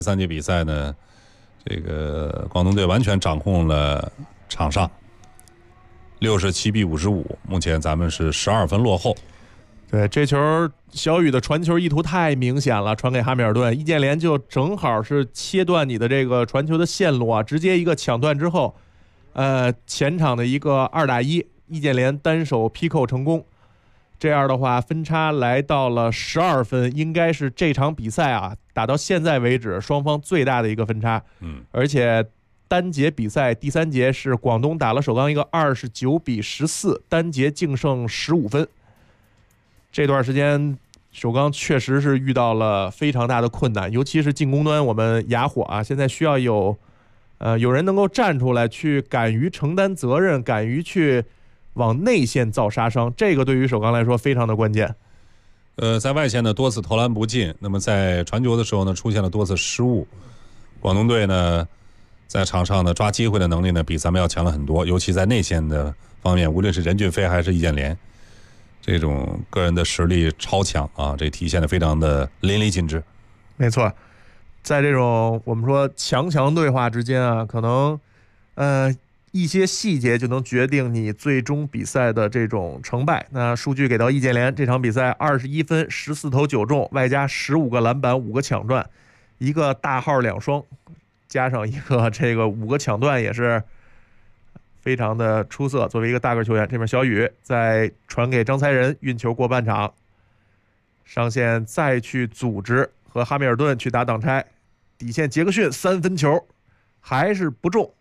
3节比赛呢，这个广东队完全掌控了场上，67-55，目前咱们是12分落后。 对，这球小雨的传球意图太明显了，传给哈密尔顿，易建联就正好是切断你的这个传球的线路啊，直接一个抢断之后，前场的一个2打1，易建联单手劈扣成功。这样的话，分差来到了12分，应该是这场比赛啊打到现在为止双方最大的一个分差。而且单节比赛第3节是广东打了首钢一个29-14，单节净胜15分。这段时间首钢确实是遇到了非常大的困难，尤其是进攻端，我们哑火啊，现在需要有人能够站出来，去敢于承担责任，敢于去往内线造杀伤，这个对于首钢来说非常的关键。 在外线呢多次投篮不进，那么在传球的时候呢出现了多次失误。广东队呢在场上呢抓机会的能力呢比咱们要强了很多，尤其在内线的方面，无论是任骏飞还是易建联，这种个人的实力超强啊，这体现的非常的淋漓尽致。 没错，在这种我们说强强对话之间啊，可能一些细节就能决定你最终比赛的这种成败。那数据给到易建联，这场比赛21分14投9中，外加15个篮板5个抢断，一个大号2双，加上一个这个5个抢断，也是非常的出色。作为一个大个球员，这边小雨再传给张才仁，运球过半场上线，再去组织和哈密尔顿去打挡拆，底线杰克逊3分球还是不中。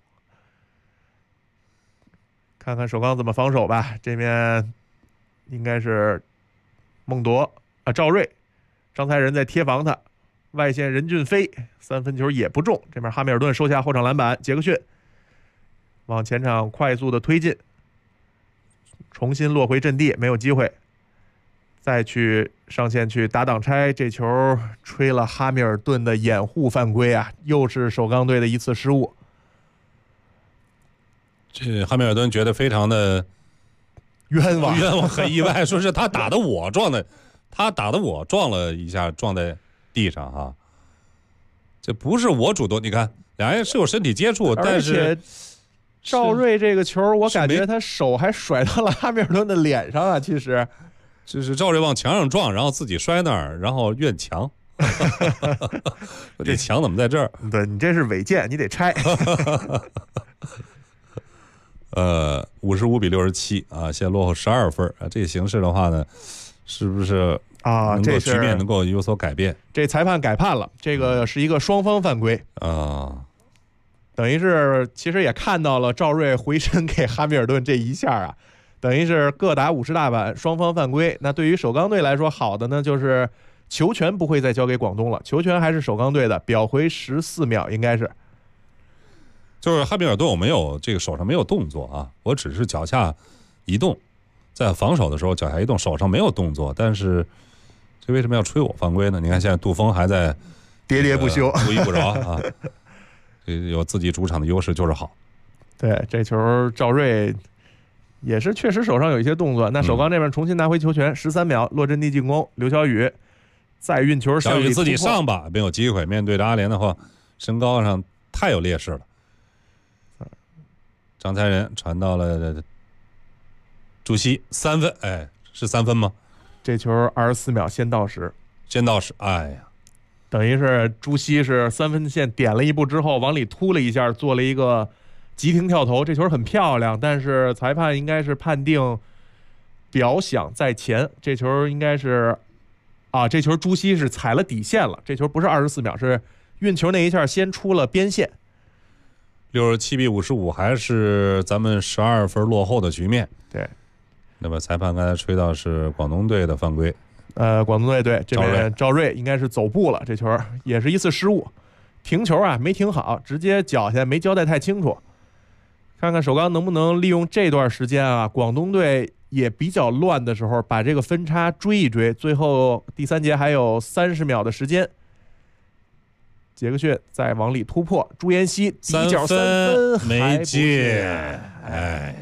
看看首钢怎么防守吧。这边应该是孟铎赵睿，张才仁在贴防他，外线任骏飞3分球也不中。这边哈密尔顿收下后场篮板，杰克逊往前场快速的推进，重新落回阵地，没有机会，再去上线去打挡拆，这球吹了哈密尔顿的掩护犯规啊，又是首钢队的一次失误。 这哈密尔顿觉得非常的冤枉， 很意外，说是他打的我撞的，他打的我撞了一下，撞在地上哈。这不是我主动，你看俩人是有身体接触，但是赵睿这个球，我感觉他手还甩到了哈密尔顿的脸上啊。其实就是赵睿往墙上撞，然后自己摔那儿，然后怨墙。这墙怎么在这儿？ 对，你这是违建，你得拆。 55-67啊，现在落后12分啊。这个形势的话呢，是不是能够局面能够有所改变？ 这裁判改判了，这个是一个双方犯规啊， 等于是其实也看到了赵睿回身给哈密尔顿这一下啊，等于是各打50大板，双方犯规。那对于首钢队来说，好的呢就是球权不会再交给广东了，球权还是首钢队的，表回14秒应该是。 就是哈密尔顿我没有这个手上没有动作啊，我只是脚下移动，在防守的时候脚下移动，手上没有动作，但是这为什么要吹我犯规呢？你看现在杜锋还在喋喋不休， 不依不饶啊，有自己主场的优势就是好。 对，这球赵睿也是确实手上有一些动作。那首钢这边重新拿回球权，13秒落阵地进攻，刘晓宇再运球， 小宇自己上吧，没有机会。面对着阿联的话，身高上太有劣势了。张才仁传到了朱熹3分，哎，是3分吗？ 这球24秒先到时， 哎呀， 等于是朱熹是3分线点了一步之后往里突了一下，做了一个急停跳投，这球很漂亮，但是裁判应该是判定表响在前，这球应该是这球朱熹是踩了底线了，这球不是24秒，是运球那一下先出了边线。 67-55，还是咱们12分落后的局面。 对， 那么裁判刚才吹到是广东队的犯规。 广东队对这边赵睿应该是走步了，这球也是一次失误，停球啊没停好，直接脚下没交代太清楚。看看首钢能不能利用这段时间啊，广东队也比较乱的时候，把这个分差追一追。最后第3节还有30秒的时间。杰克逊再往里突破，朱彦西底角3分没进，哎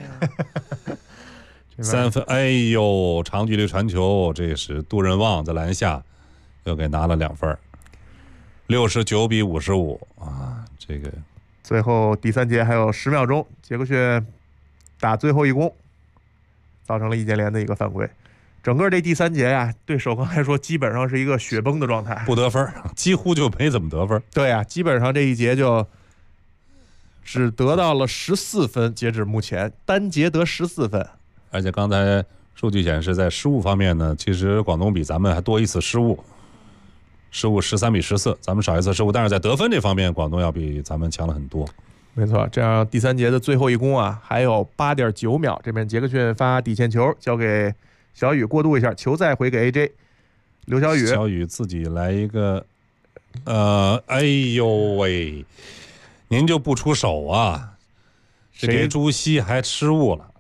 ，3分，哎呦，长距离传球，这是杜任旺在篮下又给拿了2分。 69-55啊，这个最后第3节还有10秒钟，杰克逊打最后一攻，造成了易建联的一个犯规。整个这第3节呀，对首钢来说基本上是一个雪崩的状态， 不得分，几乎就没怎么得分。 对啊，基本上这一节就只得到了14分，截止目前单节得14分。 而且刚才数据显示，在失误方面呢，其实广东比咱们还多一次失误13-14，咱们少一次失误，但是在得分这方面，广东要比咱们强了很多。 没错，这样第3节的最后一攻啊，还有8.9秒，这边杰克逊发底线球交给小雨过渡一下，球再回给 AJ 刘小雨， 小雨自己来一个，哎呦喂，您就不出手啊？这给朱熹还失误了。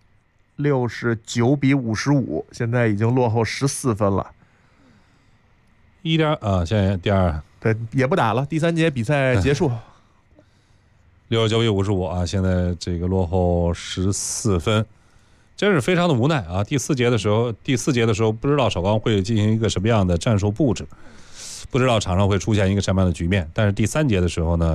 69-55，现在已经落后14分了。 现在第二， 对，也不打了，第3节比赛结束。 69-55啊，现在这个落后14分，真是非常的无奈啊！第四节的时候，不知道首钢会进行一个什么样的战术布置，不知道场上会出现一个什么样的局面。但是第3节的时候呢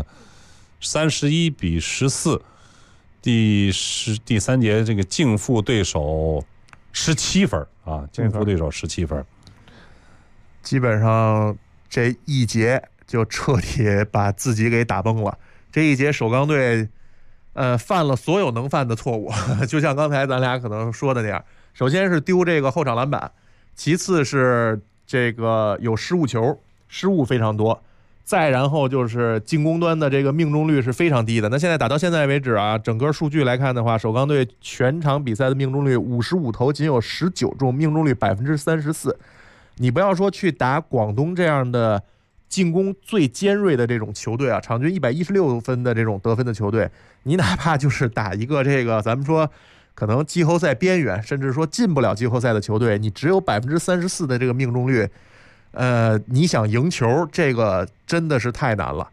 ，31-14，第3节这个净负对手17分啊，净负对手17分， 基本上这一节就彻底把自己给打崩了。这一节首钢队犯了所有能犯的错误，就像刚才咱俩可能说的那样，首先是丢这个后场篮板，其次是这个有失误球，失误非常多，再然后就是进攻端的这个命中率是非常低的。那现在打到现在为止啊，整个数据来看的话，首钢队全场比赛的命中率55投仅有19中，命中率34%。你不要说去打广东这样的进攻最尖锐的这种球队啊，场均116分的这种得分的球队，你哪怕就是打一个这个咱们说可能季后赛边缘，甚至说进不了季后赛的球队，你只有34%的这个命中率，你想赢球，这个真的是太难了。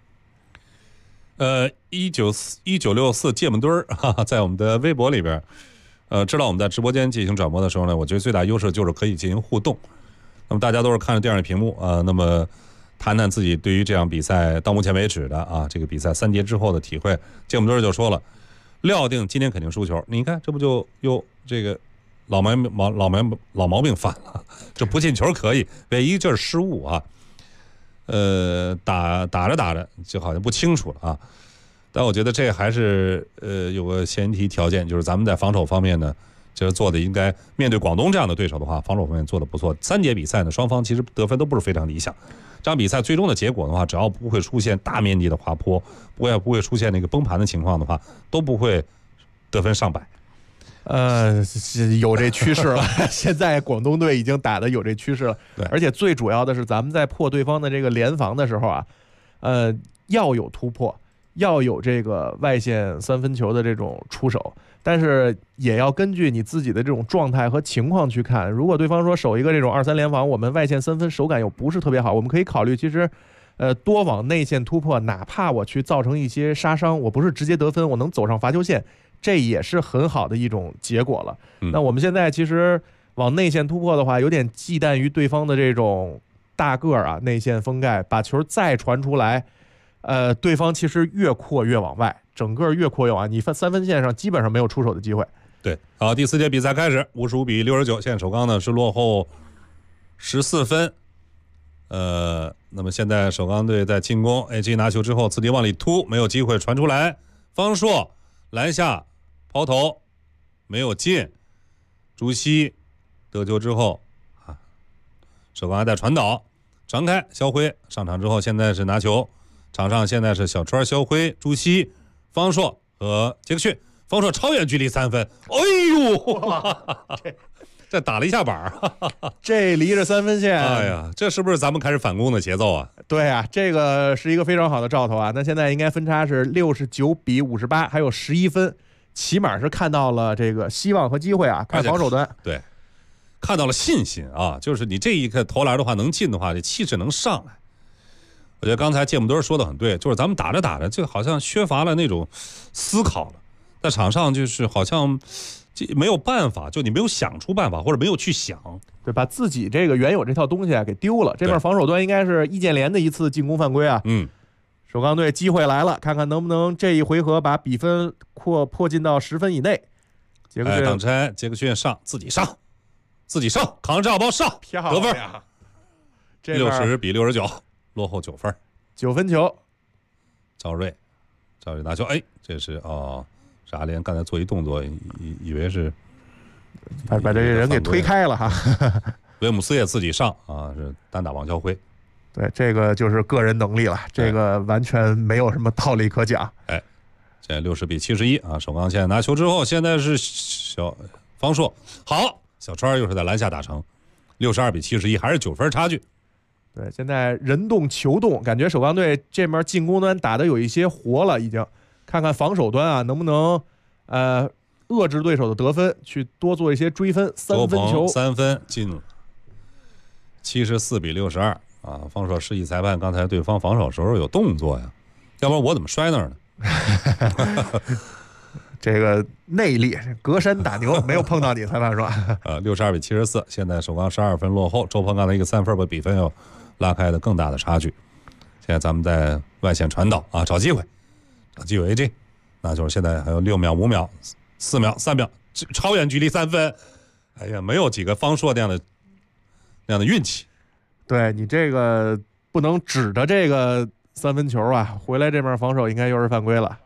1964芥末墩儿在我们的微博里边，知道我们在直播间进行转播的时候呢，我觉得最大优势就是可以进行互动。那么大家都是看着电视屏幕那么谈谈自己对于这场比赛到目前为止的这个比赛3节之后的体会。芥末墩儿就说了，料定今天肯定输球，你看这不就又这个老毛病犯了，这不进球可以，唯一就是失误啊。打着就好像不清楚了啊。但我觉得这还是有个前提条件，就是咱们在防守方面呢，就是做的应该面对广东这样的对手的话，防守方面做的不错。3节比赛呢，双方其实得分都不是非常理想。这场比赛最终的结果的话，只要不会出现大面积的滑坡，不会出现那个崩盘的情况的话，都不会得分上百。 有这趋势了。现在广东队已经打的有这趋势了， 对， 而且最主要的是咱们在破对方的这个联防的时候啊，要有突破，要有这个外线3分球的这种出手，但是也要根据你自己的这种状态和情况去看。如果对方说守一个这种2-3联防，我们外线3分手感又不是特别好，我们可以考虑其实多往内线突破，哪怕我去造成一些杀伤，我不是直接得分，我能走上罚球线，这也是很好的一种结果了。那我们现在其实往内线突破的话，有点忌惮于对方的这种大个儿内线封盖，把球再传出来，对方其实越扩越往外，整个越扩越往外，你3分线上基本上没有出手的机会。 对，好，第4节比赛开始，55-69，现在首钢呢是落后14分。那么现在首钢队在进攻 ，AG 拿球之后自己往里突，没有机会传出来，方硕篮下抛投没有进，朱熹得球之后首钢还在传导，张开肖辉上场之后，现在是拿球，场上现在是小川、肖辉、朱熹、方硕和杰克逊。方硕超远距离3分，哎呦，这打了一下板这离着3分线， 哎呀，这是不是咱们开始反攻的节奏啊？ 对啊，这个是一个非常好的兆头啊。那现在应该分差是69-58，还有11分，起码是看到了这个希望和机会啊。看防守端， 对，看到了信心啊，就是你这一个投篮的话能进的话，这气势能上来。我觉得刚才芥末墩说的很对，就是咱们打着就好像缺乏了那种思考了，在场上就是好像没有办法，就你没有想出办法，或者没有去想， 对，把自己这个原有这套东西给丢了。这边防守端应该是易建联的一次进攻犯规啊。首钢队机会来了，看看能不能这一回合把比分迫近到10分以内。杰克逊挡拆，杰克逊上，自己上，扛着这号包上，得分60-69，落后9分 ，9分球。 赵睿拿球，哎，这是是阿联刚才做一动作，以为是把这个人给推开了哈。 维姆斯也自己上啊，是单打王乔辉。 对，这个就是个人能力了，这个完全没有什么道理可讲。 哎，现在60-71啊，首钢现在拿球之后，现在是方硕好，小川又是在篮下打成62-71，还是9分差距。 对，现在人动球动，感觉首钢队这面进攻端打的有一些活了，已经。看看防守端啊，能不能遏制对手的得分，去多做一些追分。3分球 ，3分进了，74-62啊！方硕示意裁判，刚才对方防守时候有动作呀，要不然我怎么摔那儿呢？ 这个内力，隔山打牛，没有碰到你，裁判说。 62-74，现在首钢12分落后，周鹏刚才一个3分把比分又拉开了更大的差距。现在咱们在外线传导啊，找机会。机会 AJ， 那就是现在还有6秒、5秒、4秒、3秒，超远距离3分。哎呀，没有几个方硕那样的运气。 对，你这个不能指着这个3分球啊，回来这边防守应该又是犯规了。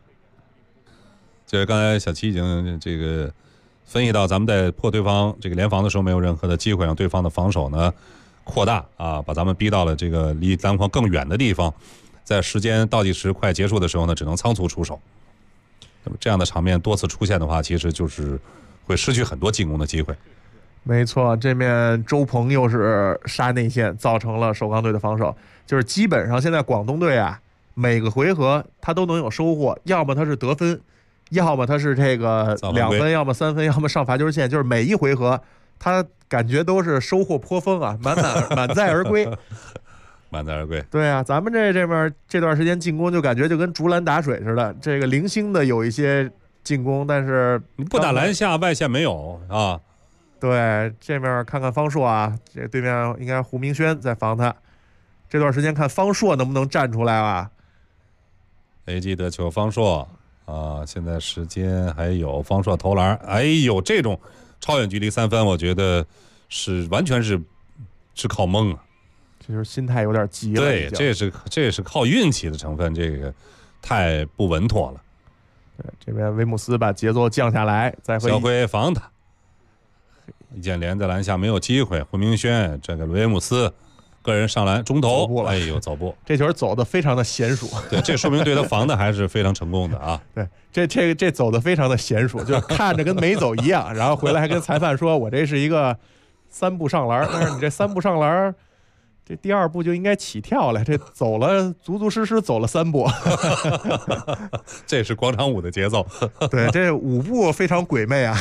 就是刚才小齐已经这个分析到，咱们在破对方这个联防的时候，没有任何的机会让对方的防守呢扩大啊，把咱们逼到了这个离篮筐更远的地方。在时间倒计时快结束的时候呢，只能仓促出手。那么这样的场面多次出现的话，其实就是会失去很多进攻的机会。 没错，这面周鹏又是杀内线，造成了首钢队的防守。就是基本上现在广东队啊，每个回合他都能有收获，要么他是得分，要么他是这个2分，要么3分，要么上罚球线，就是每一回合他感觉都是收获颇丰啊，满载而归。 满载而归。 对啊，咱们这边这段时间进攻就感觉就跟竹篮打水似的，这个零星的有一些进攻，但是不打篮下，外线没有啊。 对，这面看看方硕啊，这对面应该胡明轩在防他。这段时间看方硕能不能站出来啊。 AG 得球，方硕啊，现在时间还有方硕投篮。哎呦，这种超远距离3分，我觉得是完全是靠蒙啊。 这就是心态有点急了。 对，这是靠运气的成分，这个太不稳妥了。 对，这边威姆斯把节奏降下来，再小辉防他，易建联在篮下没有机会，胡明轩这个威姆斯个人上篮中投，哎呦走步， 这球走的非常的娴熟。 对，这说明对他防的还是非常成功的啊。 对，这走的非常的娴熟，就是看着跟没走一样，然后回来还跟裁判说我这是一个3步上篮，但是你这3步上篮。这第2步就应该起跳了，这走了足实走了3步， 这是广场舞的节奏。 对，这5步非常鬼魅啊。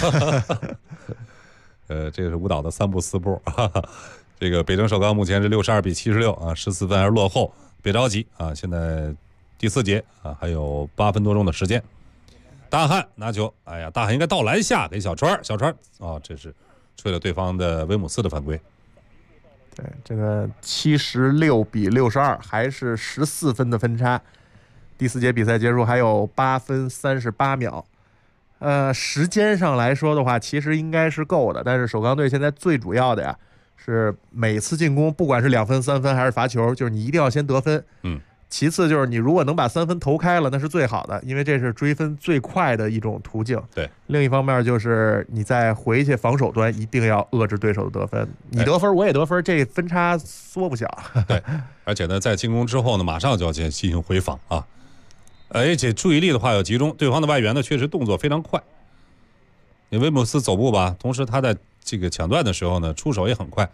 这个是舞蹈的3步4步。这个北城首钢目前是62-76啊，14分还是落后，别着急啊，现在第4节啊，还有8分多钟的时间。大汉拿球，哎呀，大汉应该到篮下给小川啊，这是吹了对方的威姆斯的犯规。 对，这个76-62，还是14分的分差。第4节比赛结束还有8分38秒。时间上来说的话，其实应该是够的。但是首钢队现在最主要的呀，是每次进攻，不管是2分、3分还是罚球，就是你一定要先得分。其次就是你如果能把3分投开了，那是最好的，因为这是追分最快的一种途径。 对， 另一方面就是你再回去防守端一定要遏制对手的得分，你得分我也得分，这分差缩不小。 对，而且呢，在进攻之后呢，马上就要进行回防啊，而且注意力的话要集中，对方的外援呢确实动作非常快。你威姆斯走步吧，同时他在这个抢断的时候呢，出手也很快。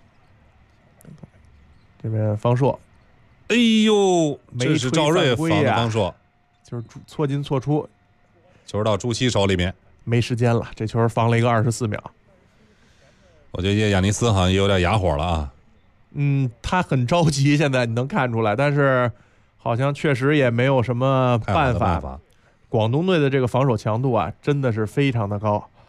这边方硕。 哎呦，这是赵睿防的方硕， 就是错进错出， 球到朱熹手里面， 没时间了，这球防了一个24秒。 我觉得亚尼斯好像也有点哑火了啊。 他很着急，现在你能看出来，但是好像确实也没有什么办法。广东队的这个防守强度啊，真的是非常的高。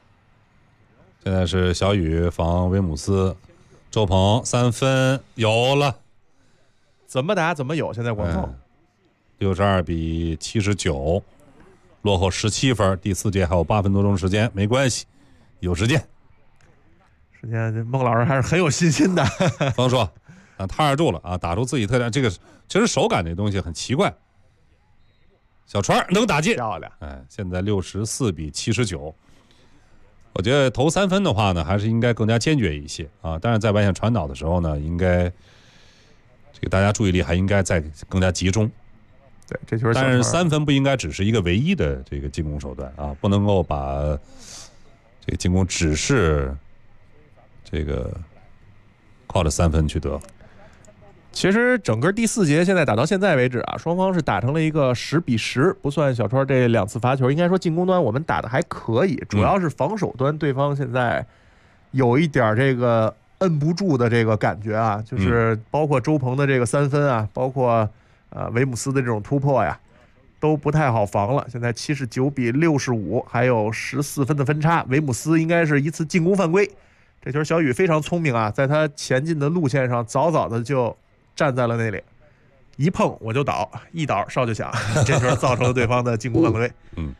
现在是小雨防维姆斯，周鹏3分有了， 怎么打怎么有。现在广州 62比79，落后17分。第4节还有8分多钟时间，没关系，有时间。 时间孟老师还是很有信心的。 方硕啊，踏实住了啊，打出自己特点。这个其实手感这东西很奇怪。小川能打进， 漂亮。 哎，现在64比79。我觉得投3分的话呢，还是应该更加坚决一些啊。但是在外线传导的时候呢，应该这个大家注意力还应该再更加集中。 对，这球。 但是3分不应该只是一个唯一的这个进攻手段啊，不能够把这个进攻只是这个靠着3分去得。 其实整个第4节现在打到现在为止啊，双方是打成了一个10比10，不算小川这2次罚球，应该说进攻端我们打的还可以，主要是防守端对方现在有一点这个摁不住的这个感觉啊，就是包括周鹏的这个3分啊，包括维姆斯的这种突破呀，都不太好防了。现在79比65，还有14分的分差，维姆斯应该是一次进攻犯规。这球小雨非常聪明啊，在他前进的路线上早早的就站在了那里，一碰我就倒，一倒哨就响，这球造成了对方的进攻犯规。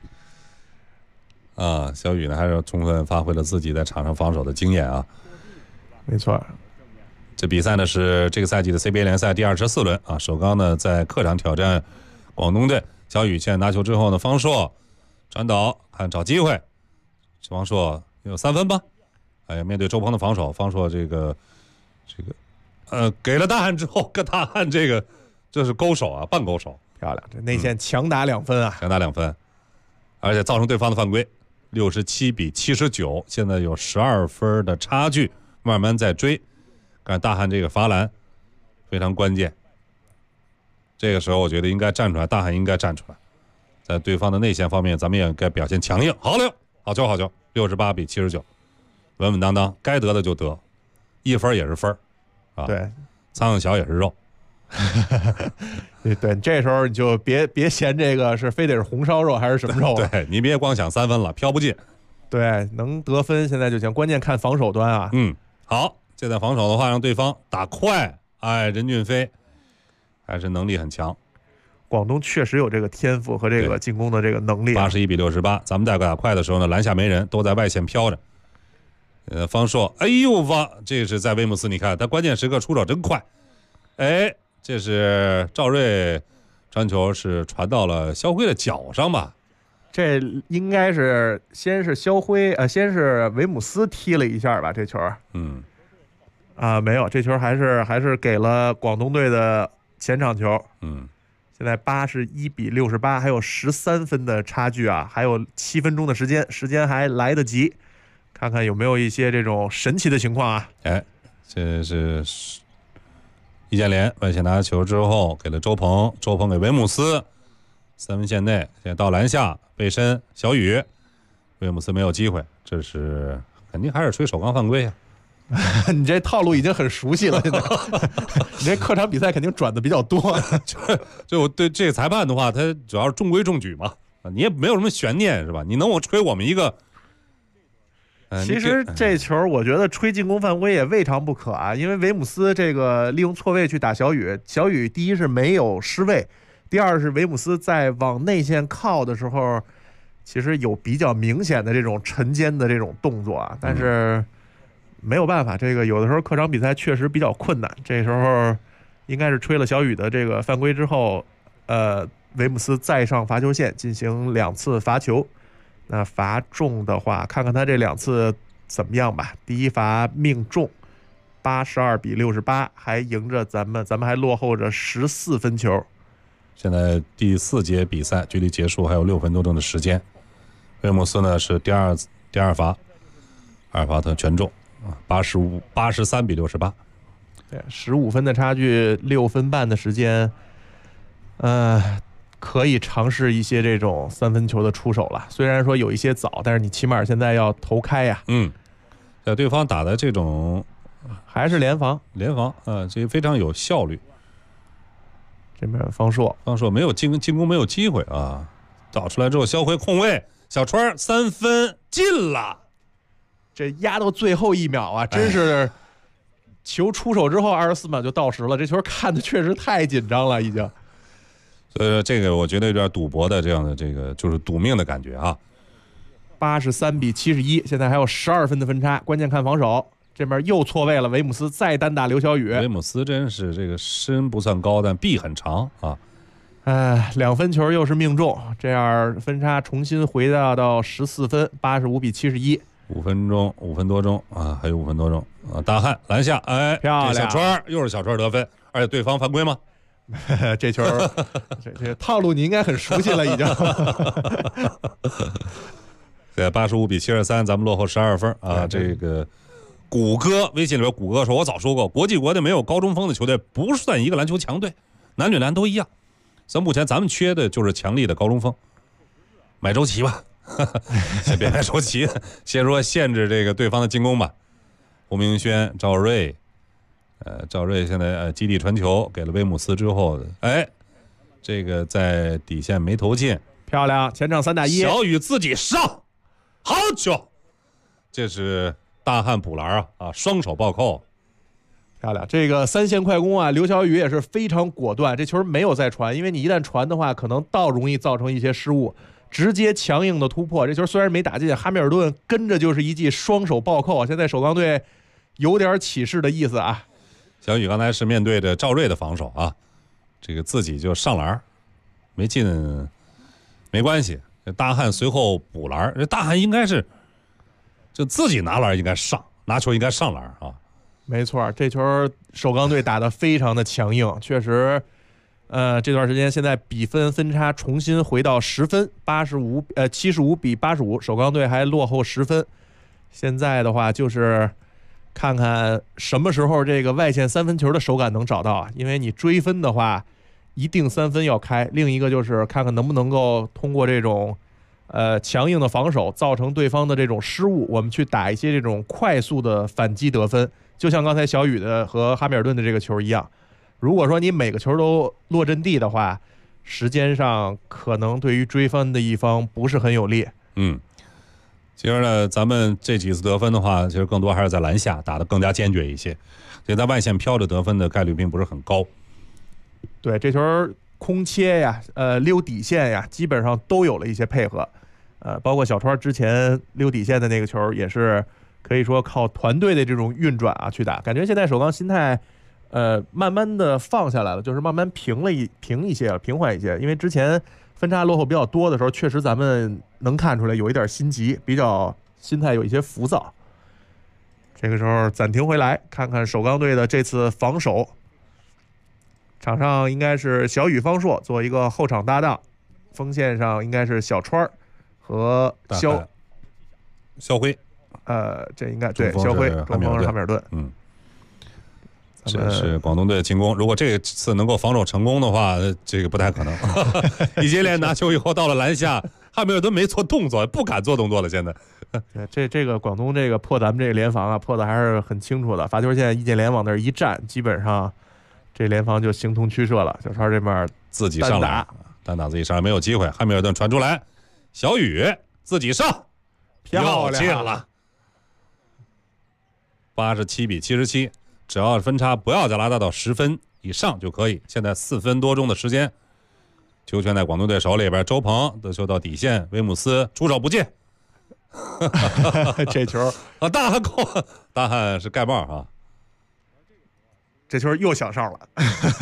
小雨呢还是充分发挥了自己在场上防守的经验啊。 没错， 这比赛呢是这个赛季的 CBA 联赛第24轮啊。首钢呢在客场挑战广东队，小雨现在拿球之后呢，方硕传导看找机会，方硕有3分吧。哎呀，面对周鹏的防守，方硕这个给了大汉之后，跟大汉这是勾手啊，半勾手， 漂亮！这内线强打2分啊， 强打2分，而且造成对方的犯规，67比79，现在有12分的差距，慢慢在追。看大汉这个罚篮非常关键，这个时候我觉得应该站出来，大汉应该站出来，在对方的内线方面，咱们也该表现强硬。好球，68比79，稳稳当当，该得的就得，1分也是分啊。 对， 苍蝇小也是肉。 对，这时候你就别嫌这个是非得是红烧肉还是什么肉了。 对，你别光想3分了，飘不进。 对，能得分现在就行，关键看防守端啊。 好，这在防守的话，让对方打快。哎，任骏飞还是能力很强。 广东确实有这个天赋和这个进攻的这个能力。 81比68，咱们在打快的时候呢，篮下没人，都在外线飘着。方硕，哎呦这是在威姆斯，你看他关键时刻出手真快。哎，这是赵睿传球是传到了肖辉的脚上吧？ 这应该是先是肖辉先是维姆斯踢了一下吧，这球。没有，这球还是给了广东队的前场球。现在81比68，还有13分的差距啊，还有7分钟的时间还来得及，看看有没有一些这种神奇的情况啊。 哎，这是易建联外线拿球之后给了周鹏，周鹏给维姆斯，3分线内，现在到篮下背身小雨，维姆斯没有机会，这是肯定还是吹首钢犯规啊。 你这套路已经很熟悉了，现在你这客场比赛肯定转的比较多。 就我对这个裁判的话，他主要是中规中矩嘛，你也没有什么悬念是吧？你能吹我们一个？ 其实这球我觉得吹进攻犯规也未尝不可啊，因为维姆斯这个利用错位去打小雨，小雨第一是没有失位，第二是维姆斯在往内线靠的时候，其实有比较明显的这种沉肩的这种动作啊，但是没有办法，这个有的时候客场比赛确实比较困难。这时候应该是吹了小雨的这个犯规之后，维姆斯再上罚球线进行2次罚球。那罚中的话，看看他这2次怎么样吧。第一罚命中，82比68，还赢着咱们还落后着14分球。 现在第4节比赛距离结束还有6分多钟的时间，维姆斯呢是第二罚，2罚他全中。83比68， 对，15分的差距，6分半的时间，可以尝试一些这种3分球的出手了。虽然说有一些早，但是你起码现在要投开呀。 在对方打的这种还是联防， 这非常有效率。 这边方硕没有进攻没有机会啊，导出来之后，肖辉空位，小川3分进了。 这压到最后一秒啊，真是球出手之后24秒就到时了，这球看的确实太紧张了，已经。 所以说这个我觉得有点赌博的这样的这个就是赌命的感觉啊。 83-71，现在还有12分的分差，关键看防守。这边又错位了，维姆斯再单打刘晓宇。 维姆斯真是这个身不算高，但臂很长啊。 2分球又是命中，这样分差重新回到14分，85-71。 5分钟，5分多钟啊，还有5分多钟啊！大汉篮下，哎， 漂亮！ 小川又是小川得分，而且对方犯规吗？ 这球，这套路你应该很熟悉了，已经。 对，85-73，咱们落后12分啊！这个谷歌微信里边，谷歌说，我早说过，国际国内没有高中锋的球队不算一个篮球强队，男女篮都一样。所以目前咱们缺的就是强力的高中锋，买周琦吧。先别买周琦，先说限制这个对方的进攻吧。胡明轩、赵睿，赵睿现在基地传球给了威姆斯之后，哎，这个在底线没投进， 漂亮，前场3打1， 小雨自己上，好球，这是大汉补篮啊，双手暴扣。 漂亮，这个3线快攻啊，刘晓宇也是非常果断，这球没有再传，因为你一旦传的话，可能容易造成一些失误。直接强硬的突破，这球虽然没打进，哈密尔顿跟着就是一记双手暴扣，现在首钢队有点起势的意思啊。 小雨刚才是面对着赵睿的防守啊，这个自己就上篮，没进没关系，大汉随后补篮，大汉应该是就自己拿篮应该上，拿球应该上篮啊。 没错，这球首钢队打得非常的强硬，确实。这段时间现在比分差重新回到10分，75-85，首钢队还落后10分。现在的话就是看看什么时候这个外线3分球的手感能找到啊，因为你追分的话，一定3分要开。另一个就是看看能不能够通过这种强硬的防守造成对方的这种失误，我们去打一些这种快速的反击得分，就像刚才小雨的和哈密尔顿的这个球一样。如果说你每个球都落阵地的话，时间上可能对于追分的一方不是很有利。 其实呢，咱们这几次得分的话，其实更多还是在篮下打得更加坚决一些，所以在外线飘着得分的概率并不是很高。 对，这球空切呀，溜底线呀，基本上都有了一些配合。包括小川之前溜底线的那个球，也是可以说靠团队的这种运转啊去打。感觉现在首钢心态。慢慢的放下来了，就是慢慢平缓一些，因为之前分差落后比较多的时候，确实咱们能看出来有一点心急，比较心态有一些浮躁。这个时候暂停回来，看看首钢队的这次防守。场上应该是小雨方硕做一个后场搭档，锋线上应该是小川和肖辉， 这应该对肖辉，中锋是哈密尔顿， 这是广东队的进攻，如果这次能够防守成功的话，这个不太可能。易建联拿球以后到了篮下，哈密尔顿没做动作，不敢做动作了。现在， 这个广东这个破咱们这个联防啊，破的还是很清楚的。罚球线易建联往那儿一站，基本上这联防就形同虚设了。小川这边自己上来，单打自己上来没有机会，哈密尔顿传出来，小雨自己上， 漂亮进了，87-77。只要分差不要再拉大到10分以上就可以。现在4分多钟的时间，球权在广东队手里边。周鹏得球到底线，威姆斯出手不进， 这球啊，大汉扣，大汉是盖帽啊， 这球又想上了。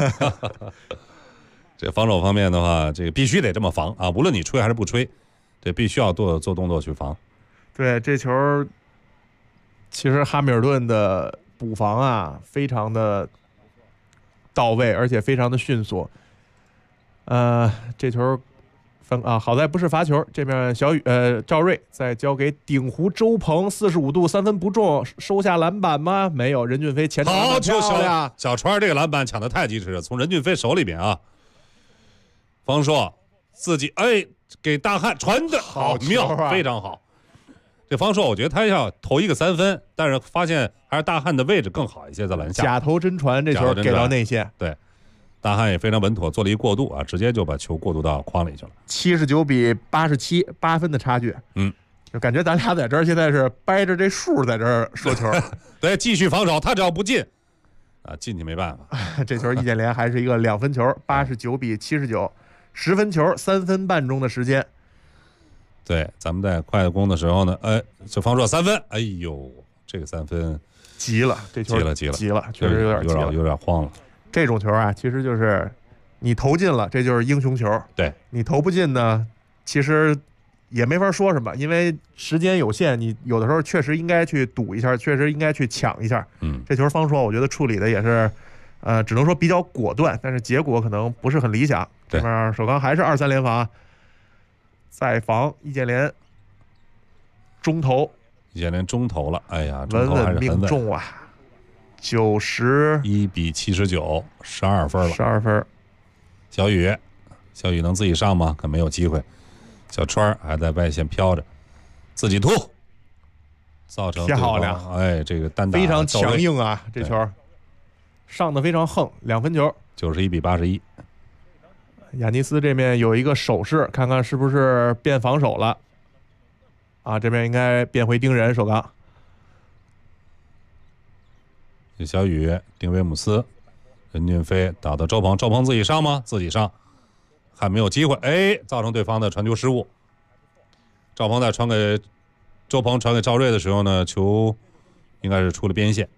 这防守方面的话，这个必须得这么防啊，无论你吹还是不吹，这必须要做动作去防。 对，这球其实哈密尔顿的补防啊，非常的到位，而且非常的迅速。这球好在不是罚球，这边赵睿再交给顶湖周鹏，45度3分不中，收下篮板吗？没有，任骏飞前场好漂亮， 小川这个篮板抢得太及时了，从任骏飞手里边啊。方硕自己给大汉传的好妙，非常好。这方硕我觉得他要投一个3分，但是发现还是大汉的位置更好一些，在篮下假投真传，这球给到内线。 对，大汉也非常稳妥，做了一过渡啊，直接就把球过渡到框里去了。 79-87，8分的差距。 就感觉咱俩在这儿现在是掰着这数在这儿说球。 对，继续防守，他只要不进啊，进去没办法。 这球易建联还是一个2分球，89-79，10分球3分半钟的时间。 对，咱们在快攻的时候呢，这方硕3分，哎呦，这个3分急了，这球急了，确实有点慌了。 这种球啊，其实就是你投进了，这就是英雄球。 对， 你投不进呢，其实也没法说什么，因为时间有限，你有的时候确实应该去赌一下，确实应该去抢一下。这球方硕我觉得处理的也是，只能说比较果断，但是结果可能不是很理想。这边首钢还是2-3联防，再防易建联中投， 易建联中投了，哎呀，中投稳还是很命中啊 ！91-79，12分了 ，12分。 小雨能自己上吗？可没有机会。小川还在外线飘着，自己突，造成漂亮。 哎，这个单打非常强硬啊，这球上的非常横，2分球 ，91-81。 亚尼斯这边有一个手势，看看是不是变防守了啊？这边应该变回盯人，首钢。 小雨丁威姆斯，任骏飞打到周鹏，周鹏自己上吗？自己上，还没有机会，哎，造成对方的传球失误。赵鹏在传给周鹏，传给赵睿的时候呢，球应该是出了边线。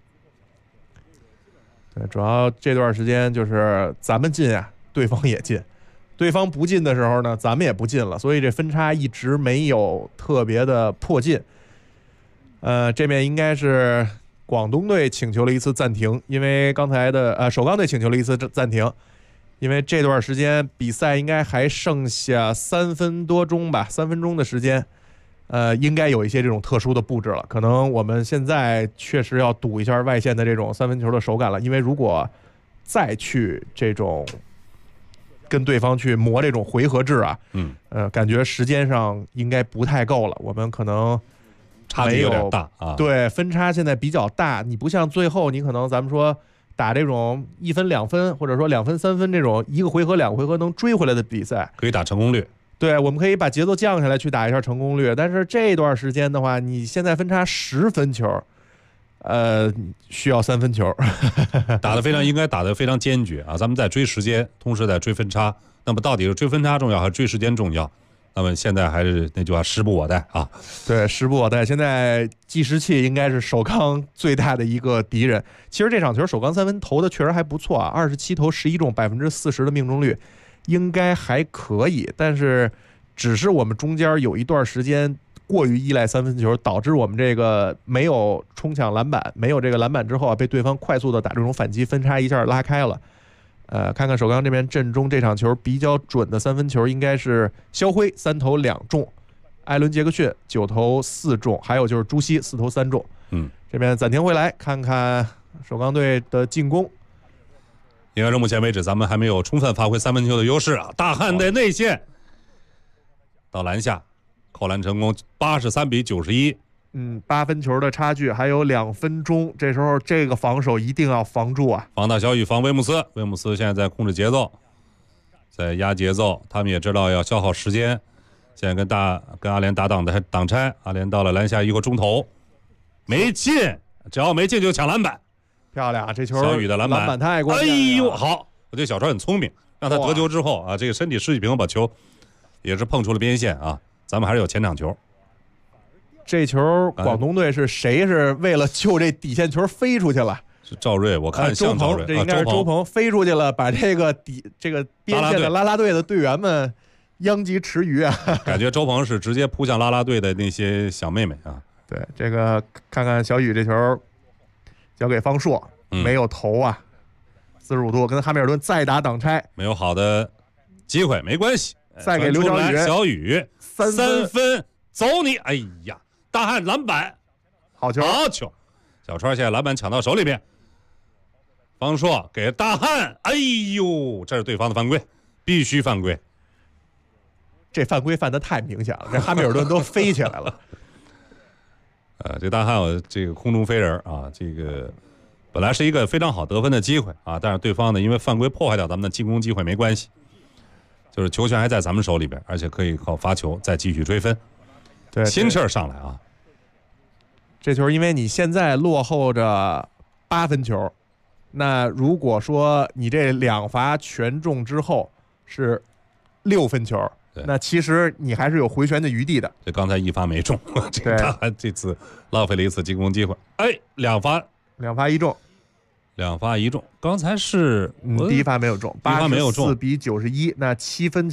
对，主要这段时间就是咱们进啊，对方也进。对方不进的时候呢，咱们也不进了，所以这分差一直没有特别的迫近。这面应该是广东队请求了一次暂停，因为刚才的首钢队请求了一次暂停，因为这段时间比赛应该还剩下3分多钟吧，3分钟的时间，应该有一些这种特殊的布置了。可能我们现在确实要赌一下外线的这种3分球的手感了，因为如果再去这种跟对方去磨这种回合制啊，感觉时间上应该不太够了。我们可能差距有点大啊， 对，分差现在比较大。你不像最后，你可能咱们说打这种1分2分，或者说2分3分这种1个回合2个回合能追回来的比赛， 可以打成功率。 对，我们可以把节奏降下来去打一下成功率。但是这段时间的话，你现在分差10分球。需要3分球， 应该打得非常坚决啊！咱们在追时间，同时在追分差。那么到底是追分差重要还是追时间重要？那么现在还是那句话，时不我待啊！ 对，时不我待。现在计时器应该是首钢最大的一个敌人。其实这场球首钢3分投的确实还不错啊，27投11中，40%的命中率，应该还可以。但是只是我们中间有一段时间过于依赖3分球，导致我们这个没有冲抢篮板，没有这个篮板之后啊，被对方快速的打这种反击，分差一下拉开了。看看首钢这边阵中这场球比较准的3分球，应该是肖辉3投2中，艾伦杰克逊9投4中，还有就是朱熹4投3中。这边暂停回来看看首钢队的进攻。 应该是目前为止咱们还没有充分发挥3分球的优势啊！大汉的内线到篮下。扣篮成功，83-91。 8分球的差距，还有2分钟，这时候这个防守一定要防住啊！ 防大小雨，防威姆斯。威姆斯现在在控制节奏，在压节奏。他们也知道要消耗时间，现在跟阿联打挡拆。阿联到了篮下一个中投，没进，只要没进就抢篮板。 漂亮，这球小雨的篮板太关键了。 哎呦，好！我觉得小川很聪明，让他得球之后啊，这个身体失去平衡，把球也是碰出了边线啊。咱们还是有前场球。 这球广东队是谁是为了救这底线球飞出去了？ 是赵睿，我看像赵睿， 这应该是周鹏飞出去了，把这个边线的啦啦队的队员们殃及池鱼啊！ 感觉周鹏是直接扑向啦啦队的那些小妹妹啊。 对，这个看看小雨这球交给方硕，没有投啊，45度跟哈密尔顿再打挡拆， 没有好的机会，没关系。 再给刘小雨3分，走你！哎呀，大汉篮板， 好球！ 小川现在篮板抢到手里边，方硕给大汉，哎呦，这是对方的犯规，必须犯规。 这犯规犯得太明显了，这哈密尔顿都飞起来了。 这大汉这个空中飞人啊，这个本来是一个非常好得分的机会啊，但是对方呢因为犯规破坏掉咱们的进攻机会，没关系。就是球权还在咱们手里边，而且可以靠罚球再继续追分。 对， 心气儿上来啊！ 这球因为你现在落后着8分球，那如果说你这2罚全中之后是6分球，那其实你还是有回旋的余地的。 这刚才1罚没中，这个他还这次浪费了一次进攻机会。哎，2罚 1中 ，2罚1中。刚才是第1罚没有中， 第1罚没有中 84比91，那7分